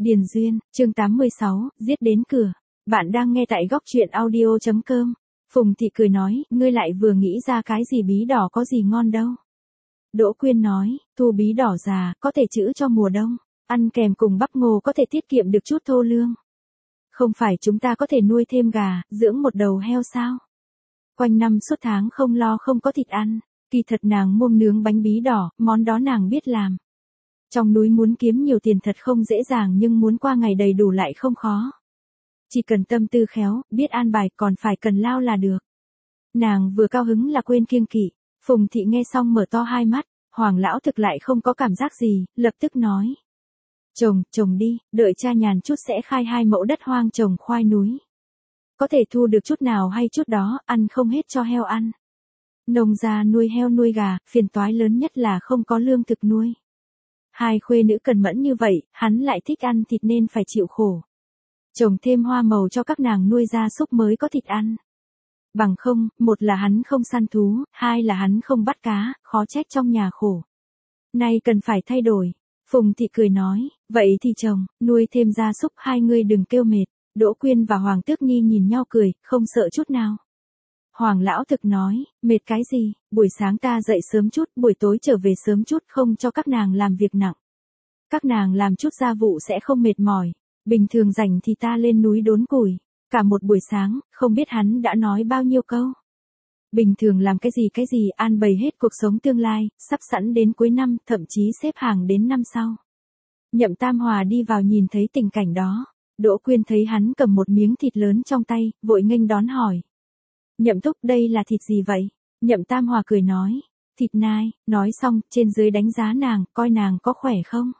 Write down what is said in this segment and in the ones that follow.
Điền Duyên, chương 86, giết đến cửa. Bạn đang nghe tại góc truyện audio.com. Phùng Thị cười nói, ngươi lại vừa nghĩ ra cái gì bí đỏ có gì ngon đâu. Đỗ Quyên nói, thu bí đỏ già, có thể trữ cho mùa đông, ăn kèm cùng bắp ngô có thể tiết kiệm được chút thô lương. Không phải chúng ta có thể nuôi thêm gà, dưỡng một đầu heo sao? Quanh năm suốt tháng không lo không có thịt ăn, kỳ thật nàng mông nướng bánh bí đỏ, món đó nàng biết làm. Trong núi muốn kiếm nhiều tiền thật không dễ dàng nhưng muốn qua ngày đầy đủ lại không khó. Chỉ cần tâm tư khéo, biết an bài còn phải cần lao là được. Nàng vừa cao hứng là quên kiêng kỵ. Phùng Thị nghe xong mở to hai mắt, Hoàng lão thực lại không có cảm giác gì, lập tức nói. Trồng đi, đợi cha nhàn chút sẽ khai 2 mẫu đất hoang trồng khoai núi. Có thể thu được chút nào hay chút đó, ăn không hết cho heo ăn. Nông gia nuôi heo nuôi gà, phiền toái lớn nhất là không có lương thực nuôi. 2 khuê nữ cần mẫn như vậy, hắn lại thích ăn thịt nên phải chịu khổ. Trồng thêm hoa màu cho các nàng nuôi gia súc mới có thịt ăn. Bằng không, một là hắn không săn thú, 2 là hắn không bắt cá, khó trách trong nhà khổ. Nay cần phải thay đổi. Phùng Thị cười nói, vậy thì chồng, nuôi thêm gia súc 2 người đừng kêu mệt. Đỗ Quyên và Hoàng Tước Nhi nhìn nhau cười, không sợ chút nào. Hoàng lão thực nói, mệt cái gì, buổi sáng ta dậy sớm chút, buổi tối trở về sớm chút không cho các nàng làm việc nặng. Các nàng làm chút gia vụ sẽ không mệt mỏi, bình thường rảnh thì ta lên núi đốn củi, cả một buổi sáng, không biết hắn đã nói bao nhiêu câu. Bình thường làm cái gì an bày hết cuộc sống tương lai, sắp sẵn đến cuối năm, thậm chí xếp hàng đến năm sau. Nhậm Tam Hòa đi vào nhìn thấy tình cảnh đó, Đỗ Quyên thấy hắn cầm một miếng thịt lớn trong tay, vội nghênh đón hỏi. Nhậm thúc đây là thịt gì vậy? Nhậm Tam Hòa cười nói, thịt nai, nói xong, trên dưới đánh giá nàng, coi nàng có khỏe không?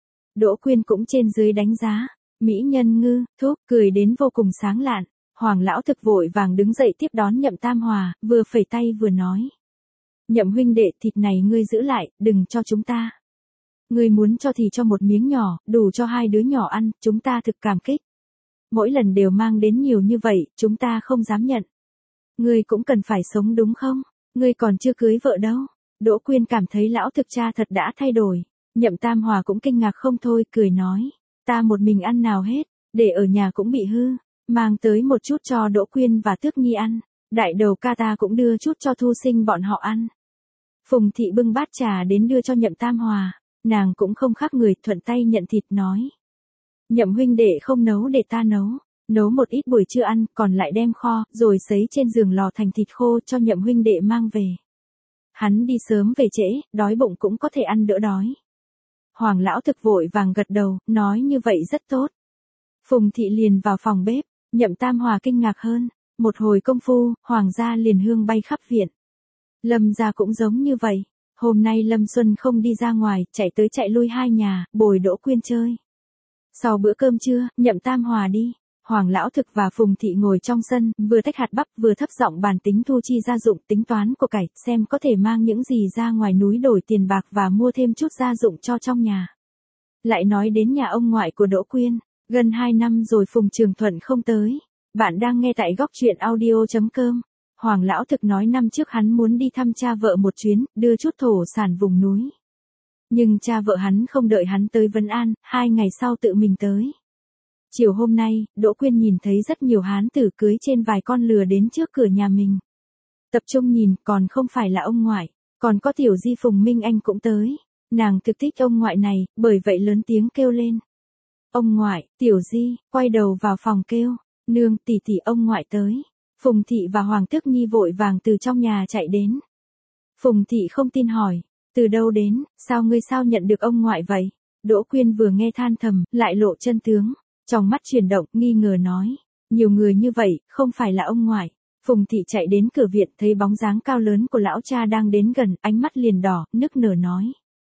Đỗ Quyên cũng trên dưới đánh giá, mỹ nhân ngư, thúc, cười đến vô cùng sáng lạn. Hoàng lão thực vội vàng đứng dậy tiếp đón Nhậm Tam Hòa, vừa phẩy tay vừa nói. Nhậm huynh đệ, thịt này ngươi giữ lại, đừng cho chúng ta. Ngươi muốn cho thì cho một miếng nhỏ, đủ cho 2 đứa nhỏ ăn, chúng ta thực cảm kích. Mỗi lần đều mang đến nhiều như vậy, chúng ta không dám nhận. Ngươi cũng cần phải sống đúng không? Ngươi còn chưa cưới vợ đâu. Đỗ Quyên cảm thấy lão thực cha thật đã thay đổi. Nhậm Tam Hòa cũng kinh ngạc không thôi, cười nói. Ta một mình ăn nào hết, để ở nhà cũng bị hư. Mang tới một chút cho Đỗ Quyên và Tước Nhi ăn. Đại đầu ca ta cũng đưa chút cho Thu Sinh bọn họ ăn. Phùng Thị bưng bát trà đến đưa cho Nhậm Tam Hòa. Nàng cũng không khác người, thuận tay nhận thịt nói. Nhậm huynh đệ không nấu để ta nấu. Nấu một ít buổi trưa ăn, còn lại đem kho, rồi sấy trên giường lò thành thịt khô cho Nhậm huynh đệ mang về. Hắn đi sớm về trễ, đói bụng cũng có thể ăn đỡ đói. Hoàng lão thực vội vàng gật đầu, nói như vậy rất tốt. Phùng Thị liền vào phòng bếp, Nhậm Tam Hòa kinh ngạc hơn. Một hồi công phu, Hoàng gia liền hương bay khắp viện. Lâm gia cũng giống như vậy. Hôm nay Lâm Xuân không đi ra ngoài, chạy tới chạy lui 2 nhà, bồi Đỗ Quyên chơi. Sau bữa cơm trưa, Nhậm Tam Hòa đi. Hoàng lão thực và Phùng Thị ngồi trong sân, vừa tách hạt bắp vừa thấp giọng bàn tính thu chi gia dụng, tính toán của cải, xem có thể mang những gì ra ngoài núi đổi tiền bạc và mua thêm chút gia dụng cho trong nhà. Lại nói đến nhà ông ngoại của Đỗ Quyên, gần 2 năm rồi Phùng Trường Thuận không tới. Bạn đang nghe tại góc truyện audio.com. Hoàng lão thực nói năm trước hắn muốn đi thăm cha vợ một chuyến, đưa chút thổ sản vùng núi. Nhưng cha vợ hắn không đợi hắn tới Vân An, 2 ngày sau tự mình tới. Chiều hôm nay, Đỗ Quyên nhìn thấy rất nhiều hán tử cưới trên vài con lừa đến trước cửa nhà mình. Tập trung nhìn, còn không phải là ông ngoại, còn có tiểu di Phùng Minh Anh cũng tới. Nàng thực thích ông ngoại này, bởi vậy lớn tiếng kêu lên. Ông ngoại, tiểu di, quay đầu vào phòng kêu, nương, tỷ tỷ ông ngoại tới. Phùng Thị và Hoàng Tước Nhi vội vàng từ trong nhà chạy đến. Phùng Thị không tin hỏi, từ đâu đến, sao nhận được ông ngoại vậy? Đỗ Quyên vừa nghe than thầm, lại lộ chân tướng. Trong mắt chuyển động, nghi ngờ nói. Nhiều người như vậy, không phải là ông ngoại. Phùng Thị chạy đến cửa viện thấy bóng dáng cao lớn của lão cha đang đến gần, ánh mắt liền đỏ, nức nở nói.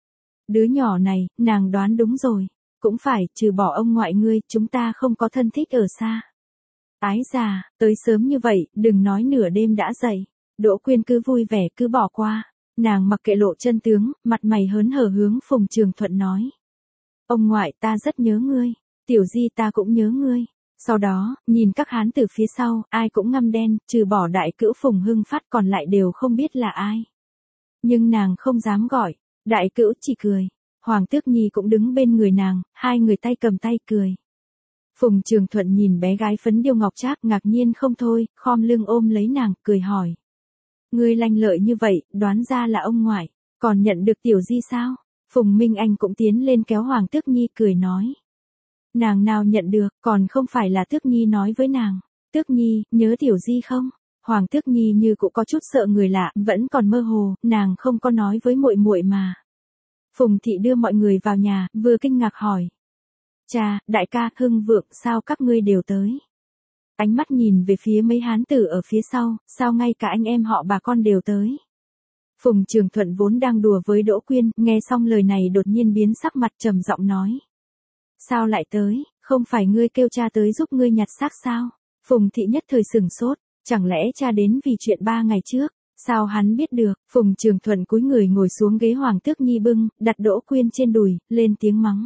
Đứa nhỏ này, nàng đoán đúng rồi. Cũng phải, trừ bỏ ông ngoại ngươi, chúng ta không có thân thích ở xa. Ái già, tới sớm như vậy, đừng nói nửa đêm đã dậy. Đỗ Quyên cứ vui vẻ cứ bỏ qua. Nàng mặc kệ lộ chân tướng, mặt mày hớn hở hướng Phùng Trường Thuận nói. Ông ngoại ta rất nhớ ngươi. Tiểu di ta cũng nhớ ngươi. Sau đó, nhìn các hán từ phía sau, ai cũng ngăm đen, trừ bỏ đại cữu Phùng Hưng Phát còn lại đều không biết là ai. Nhưng nàng không dám gọi, đại cữu chỉ cười. Hoàng Tước Nhi cũng đứng bên người nàng, hai người tay cầm tay cười. Phùng Trường Thuận nhìn bé gái phấn điêu ngọc trác ngạc nhiên không thôi, khom lưng ôm lấy nàng, cười hỏi. Ngươi lanh lợi như vậy, đoán ra là ông ngoại, còn nhận được tiểu di sao? Phùng Minh Anh cũng tiến lên kéo Hoàng Tước Nhi cười nói. Nàng nào nhận được, còn không phải là Tước Nhi nói với nàng. Tước Nhi, nhớ tiểu di không? Hoàng Tước Nhi như cũng có chút sợ người lạ, vẫn còn mơ hồ, nàng không có nói với muội muội mà. Phùng thị đưa mọi người vào nhà, vừa kinh ngạc hỏi. Cha, đại ca, Hưng Vượng, sao các ngươi đều tới? Ánh mắt nhìn về phía mấy hán tử ở phía sau, sao ngay cả anh em họ bà con đều tới? Phùng Trường Thuận vốn đang đùa với Đỗ Quyên, nghe xong lời này đột nhiên biến sắc mặt trầm giọng nói. Sao lại tới, không phải ngươi kêu cha tới giúp ngươi nhặt xác sao? Phùng thị nhất thời sửng sốt, chẳng lẽ cha đến vì chuyện 3 ngày trước? Sao hắn biết được? Phùng Trường Thuận cúi người ngồi xuống ghế Hoàng Tước Nhi bưng, đặt Đỗ Quyên trên đùi, lên tiếng mắng.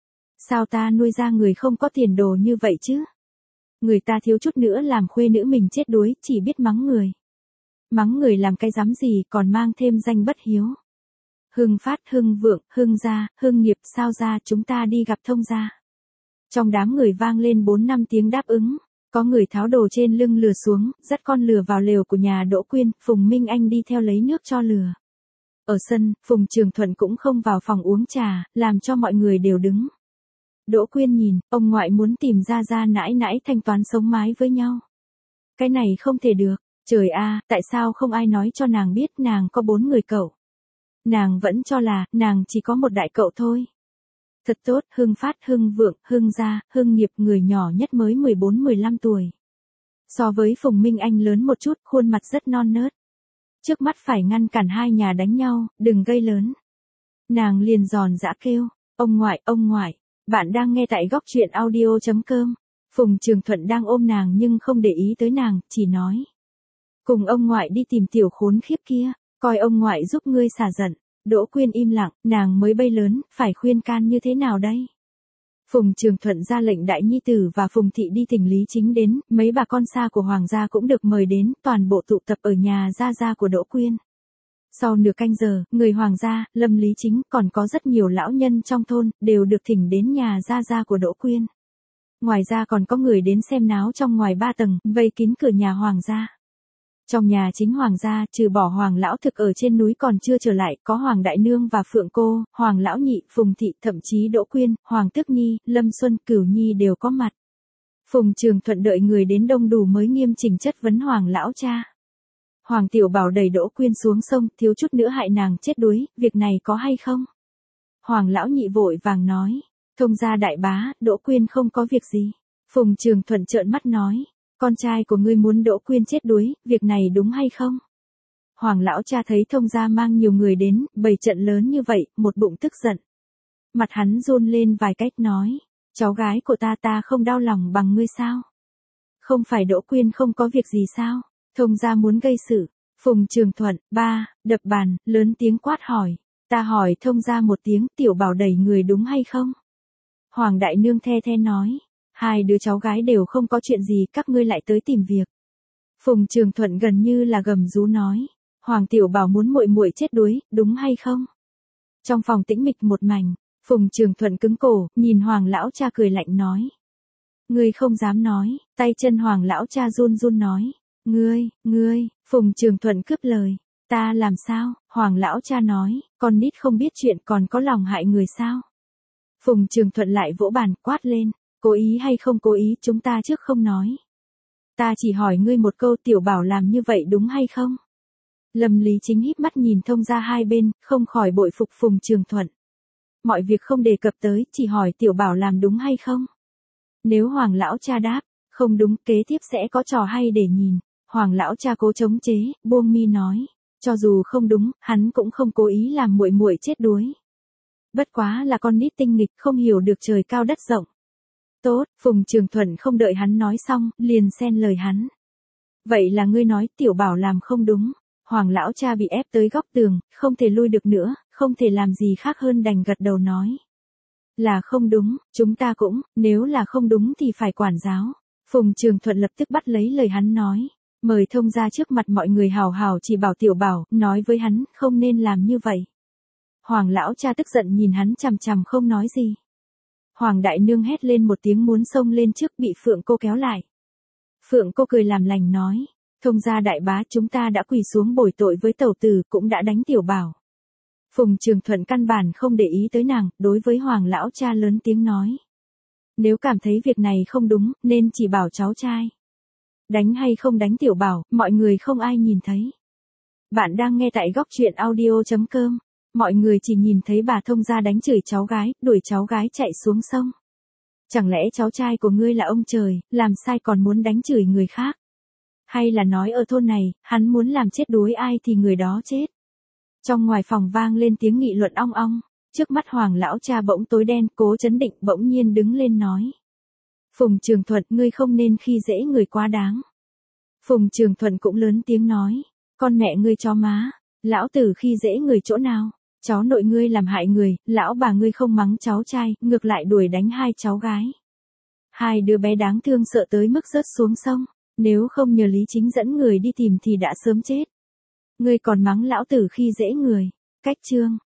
Sao ta nuôi ra người không có tiền đồ như vậy chứ? Người ta thiếu chút nữa làm khuê nữ mình chết đuối, chỉ biết mắng người. Mắng người làm cái dám gì còn mang thêm danh bất hiếu. Hưng Phát, Hưng Vượng, Hưng Gia, Hưng Nghiệp, sao ra chúng ta đi gặp thông gia. Trong đám người vang lên 4-5 tiếng đáp ứng. Có người tháo đồ trên lưng lừa xuống, dắt con lừa vào lều của nhà Đỗ Quyên, Phùng Minh Anh đi theo lấy nước cho lừa. Ở sân, Phùng Trường Thuận cũng không vào phòng uống trà, làm cho mọi người đều đứng. Đỗ Quyên nhìn, ông ngoại muốn tìm ra nãi nãi thanh toán sống mái với nhau. Cái này không thể được, trời a, tại sao không ai nói cho nàng biết nàng có 4 người cậu. Nàng vẫn cho là, nàng chỉ có một đại cậu thôi. Thật tốt, Hưng Phát, Hưng Vượng, Hưng Gia, Hưng Nghiệp người nhỏ nhất mới 14-15 tuổi. So với Phùng Minh Anh lớn một chút, khuôn mặt rất non nớt. Trước mắt phải ngăn cản hai nhà đánh nhau, đừng gây lớn. Nàng liền giòn giã kêu, ông ngoại, bạn đang nghe tại góc truyện audio.com. Phùng Trường Thuận đang ôm nàng nhưng không để ý tới nàng, chỉ nói. Cùng ông ngoại đi tìm tiểu khốn khiếp kia, coi ông ngoại giúp ngươi xả giận. Đỗ Quyên im lặng, nàng mới bay lớn, phải khuyên can như thế nào đây? Phùng Trường Thuận ra lệnh đại nhi tử và Phùng thị đi thỉnh Lý Chính đến, mấy bà con xa của Hoàng gia cũng được mời đến, toàn bộ tụ tập ở nhà gia của Đỗ Quyên. Sau nửa canh giờ, người Hoàng gia, Lâm Lý Chính, còn có rất nhiều lão nhân trong thôn, đều được thỉnh đến nhà gia của Đỗ Quyên. Ngoài ra còn có người đến xem náo trong ngoài 3 tầng, vây kín cửa nhà Hoàng gia. Trong nhà chính Hoàng gia, trừ bỏ Hoàng lão thực ở trên núi còn chưa trở lại, có Hoàng đại nương và Phượng cô, Hoàng lão nhị, Phùng thị, thậm chí Đỗ Quyên, Hoàng Tước Nhi, Lâm Xuân, Cửu Nhi đều có mặt. Phùng Trường Thuận đợi người đến đông đủ mới nghiêm chỉnh chất vấn Hoàng lão cha. Hoàng Tiểu Bảo đẩy Đỗ Quyên xuống sông, thiếu chút nữa hại nàng chết đuối, việc này có hay không? Hoàng lão nhị vội vàng nói, thông gia đại bá, Đỗ Quyên không có việc gì. Phùng Trường Thuận trợn mắt nói. Con trai của ngươi muốn Đỗ Quyên chết đuối, việc này đúng hay không? Hoàng lão cha thấy thông gia mang nhiều người đến, bày trận lớn như vậy, một bụng tức giận. Mặt hắn run lên vài cách nói, cháu gái của ta không đau lòng bằng ngươi sao? Không phải Đỗ Quyên không có việc gì sao? Thông gia muốn gây sự. Phùng Trường Thuận, đập bàn, lớn tiếng quát hỏi. Ta hỏi thông gia một tiếng, Tiểu Bảo đẩy người đúng hay không? Hoàng đại nương the nói. Hai đứa cháu gái đều không có chuyện gì, các ngươi lại tới tìm việc. Phùng Trường Thuận gần như là gầm rú nói. Hoàng Tiểu Bảo muốn muội chết đuối, đúng hay không? Trong phòng tĩnh mịch một mảnh, Phùng Trường Thuận cứng cổ, nhìn Hoàng lão cha cười lạnh nói. Ngươi không dám nói, tay chân Hoàng lão cha run nói. Ngươi, Phùng Trường Thuận cướp lời. Ta làm sao? Hoàng lão cha nói, con nít không biết chuyện còn có lòng hại người sao? Phùng Trường Thuận lại vỗ bàn, quát lên. Cố ý hay không cố ý chúng ta trước không nói. Ta chỉ hỏi ngươi một câu, Tiểu Bảo làm như vậy đúng hay không? Lâm Lý Chính híp mắt nhìn thông gia hai bên, không khỏi bội phục Phùng Trường Thuận. Mọi việc không đề cập tới, chỉ hỏi Tiểu Bảo làm đúng hay không? Nếu Hoàng lão cha đáp, không đúng, kế tiếp sẽ có trò hay để nhìn. Hoàng lão cha cố chống chế, buông mi nói, cho dù không đúng, hắn cũng không cố ý làm muội chết đuối. Bất quá là con nít tinh nghịch không hiểu được trời cao đất rộng. Tốt, Phùng Trường Thuận không đợi hắn nói xong, liền xen lời hắn. Vậy là ngươi nói Tiểu Bảo làm không đúng. Hoàng lão cha bị ép tới góc tường, không thể lui được nữa, không thể làm gì khác hơn đành gật đầu nói. Là không đúng, chúng ta cũng, nếu là không đúng thì phải quản giáo. Phùng Trường Thuận lập tức bắt lấy lời hắn nói. Mời thông gia trước mặt mọi người hào hào chỉ bảo Tiểu Bảo, nói với hắn, không nên làm như vậy. Hoàng lão cha tức giận nhìn hắn chằm chằm không nói gì. Hoàng đại nương hét lên một tiếng muốn xông lên trước bị Phượng cô kéo lại. Phượng cô cười làm lành nói, thông gia đại bá chúng ta đã quỳ xuống bồi tội với tẩu tử cũng đã đánh tiểu bảo. Phùng Trường Thuận căn bản không để ý tới nàng, đối với Hoàng lão cha lớn tiếng nói. Nếu cảm thấy việc này không đúng, nên chỉ bảo cháu trai. Đánh hay không đánh tiểu bảo, mọi người không ai nhìn thấy. Bạn đang nghe tại góc truyện audio.com. Mọi người chỉ nhìn thấy bà thông gia đánh chửi cháu gái, đuổi cháu gái chạy xuống sông. Chẳng lẽ cháu trai của ngươi là ông trời, làm sai còn muốn đánh chửi người khác? Hay là nói ở thôn này, hắn muốn làm chết đuối ai thì người đó chết? Trong ngoài phòng vang lên tiếng nghị luận ong ong, trước mắt Hoàng lão cha bỗng tối đen, Cố Chấn Định bỗng nhiên đứng lên nói. Phùng Trường Thuận, ngươi không nên khi dễ người quá đáng. Phùng Trường Thuận cũng lớn tiếng nói, con mẹ ngươi chó má, lão tử khi dễ người chỗ nào? Cháu nội ngươi làm hại người, lão bà ngươi không mắng cháu trai, ngược lại đuổi đánh hai cháu gái. Hai đứa bé đáng thương sợ tới mức rớt xuống sông, nếu không nhờ Lý Chính dẫn người đi tìm thì đã sớm chết. Ngươi còn mắng lão tử khi dễ người, cách chương.